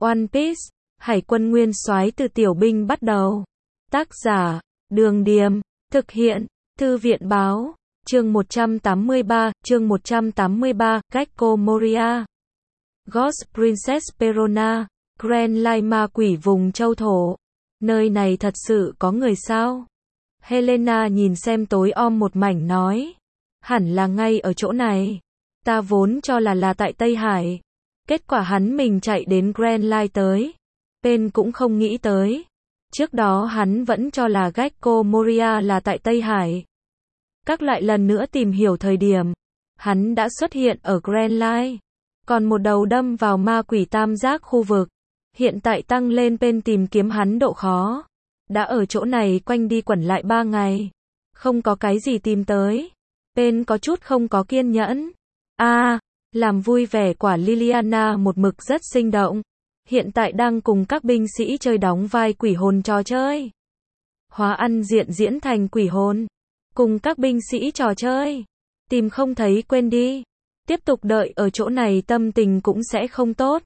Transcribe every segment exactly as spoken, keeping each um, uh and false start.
One Piece, Hải quân nguyên soái từ tiểu binh bắt đầu. Tác giả, Đường Điềm, thực hiện, Thư viện Báo, chương một trăm tám mươi ba, chương một trăm tám mươi ba, Gecko Moria. Ghost Princess Perona, Grand Line ma quỷ vùng châu thổ. Nơi này thật sự có người sao? Helena nhìn xem tối om một mảnh nói. Hẳn là ngay ở chỗ này. Ta vốn cho là là tại Tây Hải. Kết quả hắn mình chạy đến Grand Line tới. Pen cũng không nghĩ tới. Trước đó hắn vẫn cho là Gecko Moria là tại Tây Hải. Các lại lần nữa tìm hiểu thời điểm. Hắn đã xuất hiện ở Grand Line. Còn một đầu đâm vào ma quỷ tam giác khu vực. Hiện tại tăng lên Pen tìm kiếm hắn độ khó. Đã ở chỗ này quanh đi quẩn lại ba ngày. Không có cái gì tìm tới. Pen có chút không có kiên nhẫn. a à, làm vui vẻ quả Liliana một mực rất sinh động. Hiện tại đang cùng các binh sĩ chơi đóng vai quỷ hồn trò chơi. Hóa ăn diện diễn thành quỷ hồn. Cùng các binh sĩ trò chơi. Tìm không thấy quên đi. Tiếp tục đợi ở chỗ này tâm tình cũng sẽ không tốt.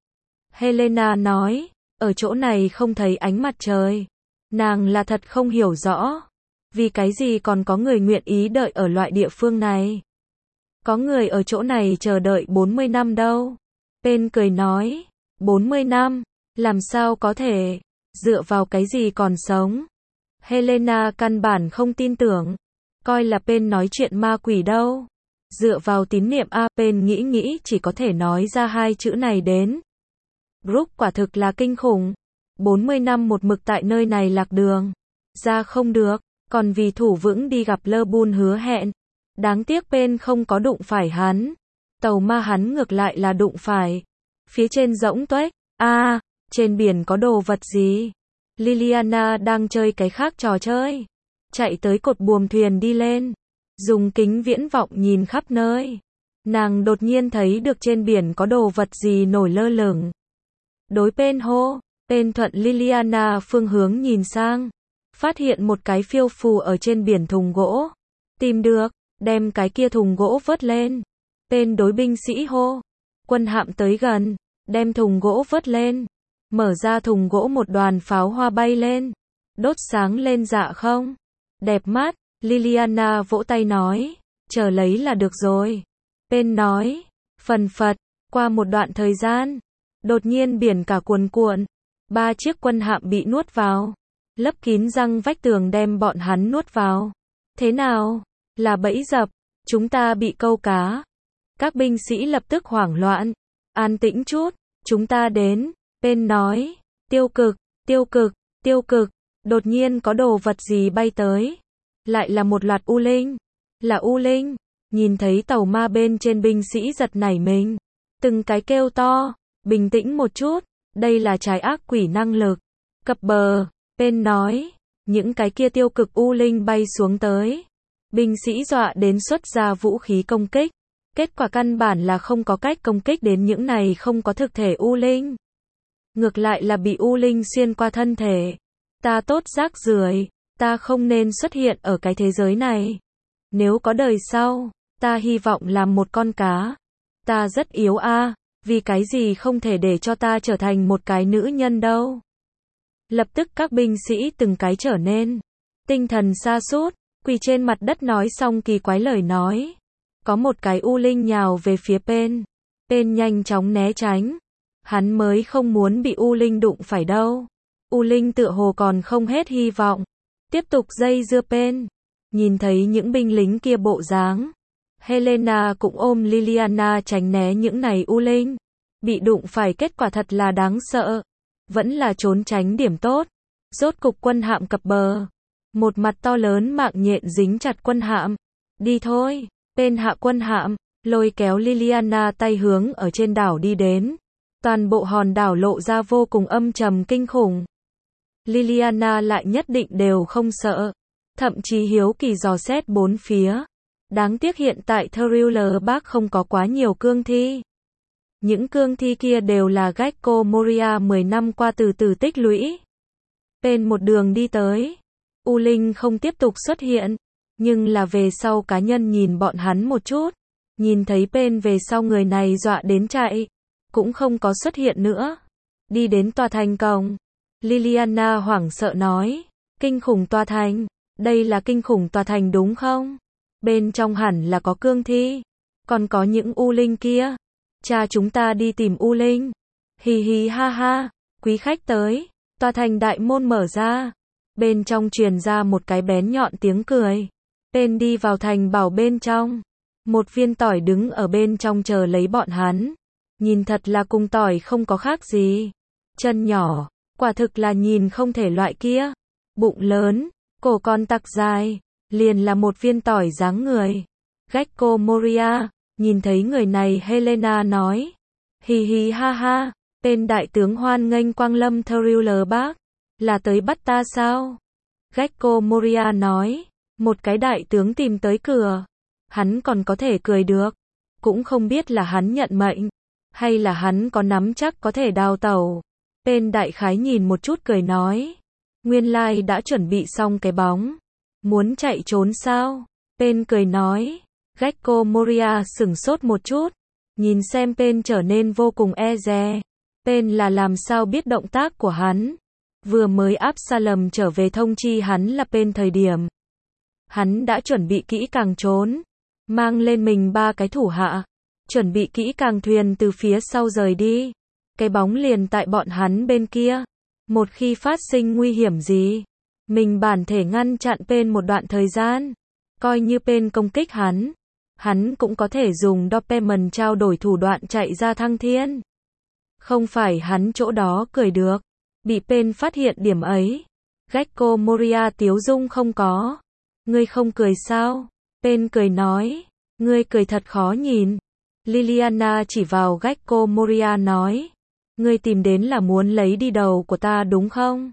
Helena nói, ở chỗ này không thấy ánh mặt trời. Nàng là thật không hiểu rõ. Vì cái gì còn có người nguyện ý đợi ở loại địa phương này. Có người ở chỗ này chờ đợi bốn mươi năm đâu. Pen cười nói, bốn mươi năm, làm sao có thể, dựa vào cái gì còn sống. Helena căn bản không tin tưởng. Coi là Pen nói chuyện ma quỷ đâu. Dựa vào tín niệm a, Pen nghĩ nghĩ chỉ có thể nói ra hai chữ này đến. Brook quả thực là kinh khủng. bốn mươi năm một mực tại nơi này lạc đường. Ra không được, còn vì thủ vững đi gặp Lơ Bun hứa hẹn. Đáng tiếc Pen không có đụng phải hắn. Tàu ma hắn ngược lại là đụng phải. Phía trên rỗng tuếch, a à, trên biển có đồ vật gì? Liliana đang chơi cái khác trò chơi. Chạy tới cột buồm thuyền đi lên. Dùng kính viễn vọng nhìn khắp nơi. Nàng đột nhiên thấy được trên biển có đồ vật gì nổi lơ lửng. Đối Pen hô, Pen thuận Liliana phương hướng nhìn sang. Phát hiện một cái phiêu phù ở trên biển thùng gỗ. Tìm được, đem cái kia thùng gỗ vớt lên. Pen đối binh sĩ hô. Quân hạm tới gần, đem thùng gỗ vớt lên. Mở ra thùng gỗ một đoàn pháo hoa bay lên. Đốt sáng lên dạ không? Đẹp mắt, Liliana vỗ tay nói. Chờ lấy là được rồi. Pen nói. Phần phật, qua một đoạn thời gian. Đột nhiên biển cả cuồn cuộn. Ba chiếc quân hạm bị nuốt vào. Lấp kín răng vách tường đem bọn hắn nuốt vào. Thế nào? Là bẫy dập. Chúng ta bị câu cá. Các binh sĩ lập tức hoảng loạn. An tĩnh chút. Chúng ta đến. Pen nói. Tiêu cực, tiêu cực, tiêu cực. Đột nhiên có đồ vật gì bay tới. Lại là một loạt u linh. Là u linh. Nhìn thấy tàu ma bên trên binh sĩ giật nảy mình. Từng cái kêu to. Bình tĩnh một chút. Đây là trái ác quỷ năng lực. Cập bờ. Pen nói. Những cái kia tiêu cực u linh bay xuống tới. Binh sĩ dọa đến xuất ra vũ khí công kích. Kết quả căn bản là không có cách công kích đến những này không có thực thể u linh. Ngược lại là bị u linh xuyên qua thân thể. Ta tốt rác rưởi, ta không nên xuất hiện ở cái thế giới này. Nếu có đời sau, ta hy vọng làm một con cá. Ta rất yếu a, vì cái gì không thể để cho ta trở thành một cái nữ nhân đâu. Lập tức các binh sĩ từng cái trở nên tinh thần sa sút, quỳ trên mặt đất nói xong kỳ quái lời nói. Có một cái u linh nhào về phía Pen. Pen nhanh chóng né tránh. Hắn mới không muốn bị u linh đụng phải đâu. U linh tựa hồ còn không hết hy vọng. Tiếp tục dây dưa Pen. Nhìn thấy những binh lính kia bộ dáng. Helena cũng ôm Liliana tránh né những này u linh. Bị đụng phải kết quả thật là đáng sợ. Vẫn là trốn tránh điểm tốt. Rốt cục quân hạm cập bờ. Một mặt to lớn mạng nhện dính chặt quân hạm. Đi thôi. Pen hạ quân hạm, lôi kéo Liliana tay hướng ở trên đảo đi đến. Toàn bộ hòn đảo lộ ra vô cùng âm trầm kinh khủng. Liliana lại nhất định đều không sợ. Thậm chí hiếu kỳ dò xét bốn phía. Đáng tiếc hiện tại Thriller Park không có quá nhiều cương thi. Những cương thi kia đều là Gecko Moria mười năm qua từ từ tích lũy. Pen một đường đi tới. U Linh không tiếp tục xuất hiện. Nhưng là về sau cá nhân nhìn bọn hắn một chút. Nhìn thấy Pen về sau người này dọa đến chạy. Cũng không có xuất hiện nữa. đi đến tòa thành cổng. Liliana hoảng sợ nói, kinh khủng tòa thành, đây là kinh khủng tòa thành đúng không? Bên trong hẳn là có cương thi, còn có những u linh kia. Cha chúng ta đi tìm u linh. Hì hì ha ha, quý khách tới, tòa thành đại môn mở ra. Bên trong truyền ra một cái bén nhọn tiếng cười. Tên đi vào thành bảo bên trong. Một viên tỏi đứng ở bên trong chờ lấy bọn hắn. Nhìn thật là cùng tỏi không có khác gì. Chân nhỏ, quả thực là nhìn không thể loại kia. Bụng lớn, cổ con tặc dài, liền là một viên tỏi dáng người. Gecko Moria, nhìn thấy người này Helena nói. Hì hì ha ha, tên đại tướng hoan nghênh quang lâm Thriller bác. Là tới bắt ta sao? Gecko Moria nói. Một cái đại tướng tìm tới cửa. Hắn còn có thể cười được. Cũng không biết là hắn nhận mệnh. Hay là hắn có nắm chắc có thể đào tẩu. Tên đại khái nhìn một chút cười nói. Nguyên lai đã chuẩn bị xong cái bóng. Muốn chạy trốn sao? Tên cười nói. Gecko Moria sửng sốt một chút. Nhìn xem Pen trở nên vô cùng e dè. Pen là làm sao biết động tác của hắn. Vừa mới Absalom trở về thông chi hắn là Pen thời điểm. Hắn đã chuẩn bị kỹ càng trốn. Mang lên mình ba cái thủ hạ. Chuẩn bị kỹ càng thuyền từ phía sau rời đi. Cái bóng liền tại bọn hắn bên kia. Một khi phát sinh nguy hiểm gì, mình bản thể ngăn chặn Pen một đoạn thời gian. Coi như Pen công kích hắn. Hắn cũng có thể dùng Doberman trao đổi thủ đoạn chạy ra thăng thiên. Không phải hắn chỗ đó cười được. Bị Pen phát hiện điểm ấy. Gecko Moria tiếu dung không có. Ngươi không cười sao? Pen cười nói. Ngươi cười thật khó nhìn. Liliana chỉ vào Gecko Moria nói. Ngươi tìm đến là muốn lấy đi đầu của ta đúng không?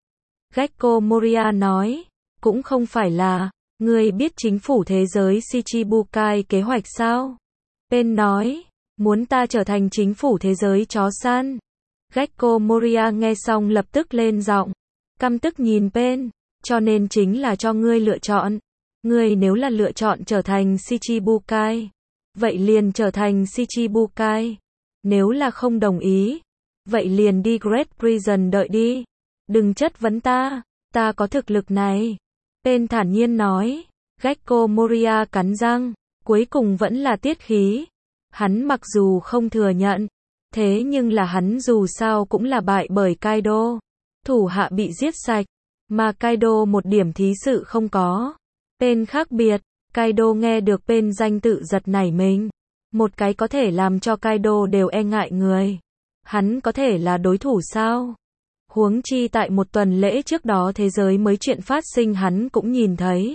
Gecko Moria nói. Cũng không phải là. Ngươi biết chính phủ thế giới Shichibukai kế hoạch sao? Pen nói. Muốn ta trở thành chính phủ thế giới chó săn. Gecko Moria nghe xong lập tức lên giọng. Căm tức nhìn Pen. Cho nên chính là cho ngươi lựa chọn. Ngươi nếu là lựa chọn trở thành Shichibukai. Vậy liền trở thành Shichibukai. Nếu là không đồng ý. Vậy liền đi Great Prison đợi đi. Đừng chất vấn ta. Ta có thực lực này. Pen thản nhiên nói. Gecko Moria cắn răng. Cuối cùng vẫn là tiết khí. Hắn mặc dù không thừa nhận. Thế nhưng là hắn dù sao cũng là bại bởi Kaido. Thủ hạ bị giết sạch. Mà Kaido một điểm thí sự không có. Pen khác biệt. Kaido nghe được Pen danh tự giật nảy mình. Một cái có thể làm cho Kaido đều e ngại người. Hắn có thể là đối thủ sao? Huống chi tại một tuần lễ trước đó thế giới mới chuyện phát sinh hắn cũng nhìn thấy.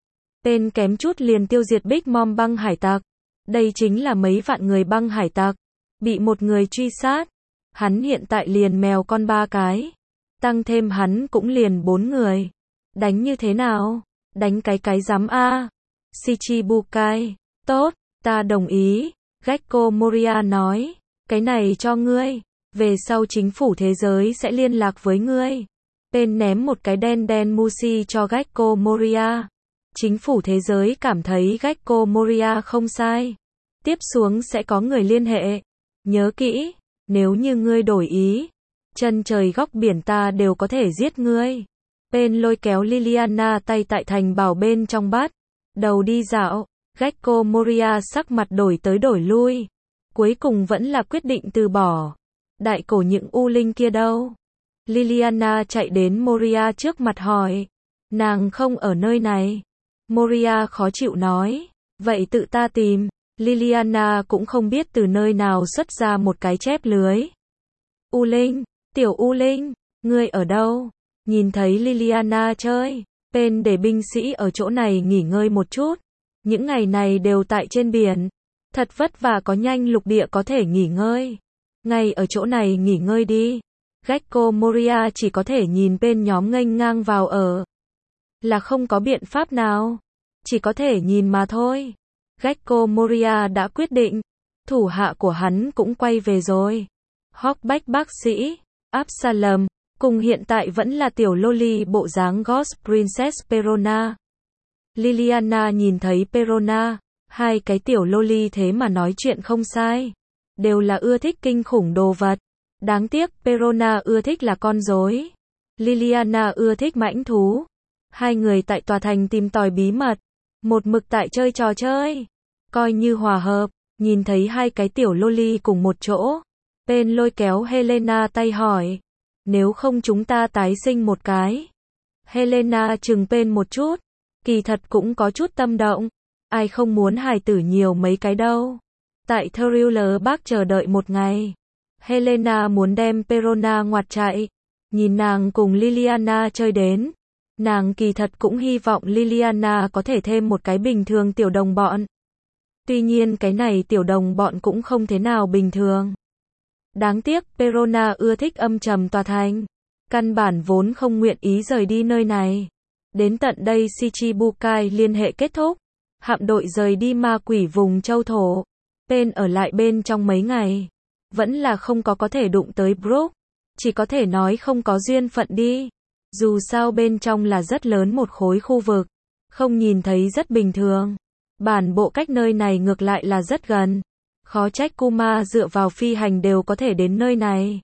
Pen kém chút liền tiêu diệt Big Mom băng hải tặc. Đây chính là mấy vạn người băng hải tặc. Bị một người truy sát. Hắn hiện tại liền mèo con ba cái. Tăng thêm hắn cũng liền bốn người. Đánh như thế nào? Đánh cái cái giám A. Shichibukai. Tốt, ta đồng ý. Gecko Moria nói. Cái này cho ngươi. Về sau chính phủ thế giới sẽ liên lạc với ngươi. Pen ném một cái đen đen Mushi cho Gecko Moria. Chính phủ thế giới cảm thấy Gecko Moria không sai. Tiếp xuống sẽ có người liên hệ. Nhớ kỹ, nếu như ngươi đổi ý, chân trời góc biển ta đều có thể giết ngươi. Pen lôi kéo Liliana tay tại thành bảo bên trong bắt. Đầu đi dạo, Gecko Moria sắc mặt đổi tới đổi lui. Cuối cùng vẫn là quyết định từ bỏ. Đại cổ những u linh kia đâu? Liliana chạy đến Moria trước mặt hỏi. Nàng không ở nơi này. Moria khó chịu nói. Vậy tự ta tìm. Liliana cũng không biết từ nơi nào xuất ra một cái chép lưới. U linh, tiểu U linh, ngươi ở đâu? Nhìn thấy Liliana chơi. Pen để binh sĩ ở chỗ này nghỉ ngơi một chút. Những ngày này đều tại trên biển. Thật vất vả có nhanh lục địa có thể nghỉ ngơi. Ngay ở chỗ này nghỉ ngơi đi. Gecko Moria chỉ có thể nhìn Pen nhóm nghênh ngang vào ở. Là không có biện pháp nào. Chỉ có thể nhìn mà thôi. Gecko Moria đã quyết định. Thủ hạ của hắn cũng quay về rồi. Hawkback bác sĩ, Absalom, cùng hiện tại vẫn là tiểu loli bộ dáng Ghost Princess Perona. Liliana nhìn thấy Perona, hai cái tiểu loli thế mà nói chuyện không sai. Đều là ưa thích kinh khủng đồ vật. Đáng tiếc, Perona ưa thích là con rối. Liliana ưa thích mãnh thú. Hai người tại tòa thành tìm tòi bí mật. Một mực tại chơi trò chơi. Coi như hòa hợp. Nhìn thấy hai cái tiểu loli cùng một chỗ. Pen lôi kéo Helena tay hỏi. Nếu không chúng ta tái sinh một cái. Helena chừng Pen một chút. Kỳ thật cũng có chút tâm động. Ai không muốn hài tử nhiều mấy cái đâu. Tại Thriller Park chờ đợi một ngày. Helena muốn đem Perona ngoặt chạy. Nhìn nàng cùng Liliana chơi đến. Nàng kỳ thật cũng hy vọng Liliana có thể thêm một cái bình thường tiểu đồng bọn. Tuy nhiên cái này tiểu đồng bọn cũng không thế nào bình thường. Đáng tiếc, Perona ưa thích âm trầm tòa thành. Căn bản vốn không nguyện ý rời đi nơi này. Đến tận đây Shichibukai liên hệ kết thúc. Hạm đội rời đi ma quỷ vùng châu thổ. Pen ở lại bên trong mấy ngày. Vẫn là không có có thể đụng tới Brook. Chỉ có thể nói không có duyên phận đi. Dù sao bên trong là rất lớn một khối khu vực. Không nhìn thấy rất bình thường. Bản bộ cách nơi này ngược lại là rất gần. Khó trách Kuma dựa vào phi hành đều có thể đến nơi này.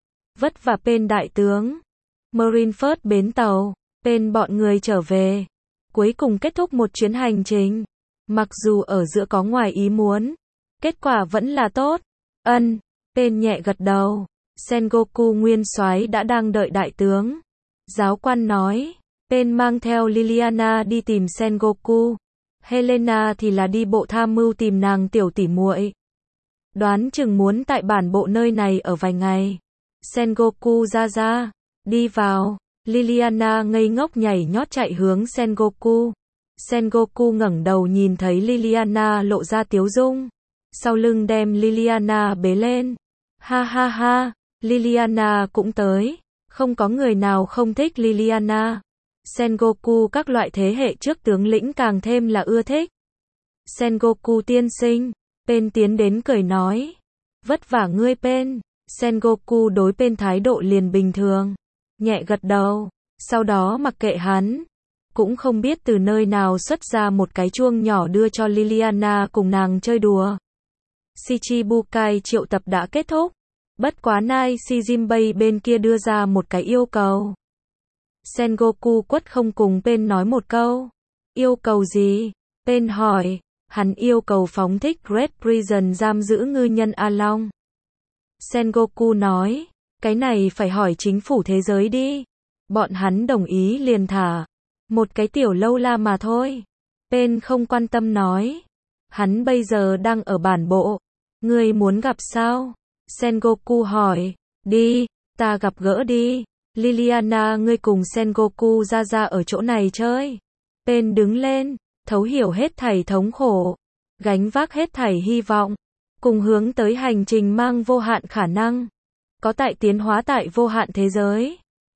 Vất vả Pen đại tướng. Marineford bến tàu. Pen bọn người trở về. Cuối cùng kết thúc một chuyến hành trình. Mặc dù ở giữa có ngoài ý muốn. Kết quả vẫn là tốt. Ân. Pen nhẹ gật đầu. Sengoku nguyên soái đã đang đợi đại tướng. Giáo quan nói. Pen mang theo Liliana đi tìm Sengoku. Helena thì là đi bộ tham mưu tìm nàng tiểu tỷ muội. Đoán chừng muốn tại bản bộ nơi này ở vài ngày. Sengoku ra ra. Đi vào. Liliana ngây ngốc nhảy nhót chạy hướng Sengoku. Sengoku ngẩng đầu nhìn thấy Liliana lộ ra tiếu dung. Sau lưng đem Liliana bế lên. Ha ha ha. Liliana cũng tới. Không có người nào không thích Liliana. Sengoku các loại thế hệ trước tướng lĩnh càng thêm là ưa thích. Sengoku tiên sinh. Pen tiến đến cười nói. Vất vả ngươi Pen. Sengoku đối Pen thái độ liền bình thường. Nhẹ gật đầu. Sau đó mặc kệ hắn. Cũng không biết từ nơi nào xuất ra một cái chuông nhỏ đưa cho Liliana cùng nàng chơi đùa. Shichibukai triệu tập đã kết thúc. Bất quá Nai Shijinbei bên kia đưa ra một cái yêu cầu. Sengoku quất không cùng Pen nói một câu. Yêu cầu gì? Pen hỏi. Hắn yêu cầu phóng thích Red Prison giam giữ ngư nhân A Long. Sengoku nói. Cái này phải hỏi chính phủ thế giới đi. Bọn hắn đồng ý liền thả. Một cái tiểu lâu la mà thôi. Pen không quan tâm nói. Hắn bây giờ đang ở bản bộ. Ngươi muốn gặp sao? Sengoku hỏi. Đi, ta gặp gỡ đi. Liliana ngươi cùng Sengoku ra ra ở chỗ này chơi. Pen đứng lên, thấu hiểu hết thảy thống khổ. Gánh vác hết thảy hy vọng. Cùng hướng tới hành trình mang vô hạn khả năng. Có tại tiến hóa tại vô hạn thế giới.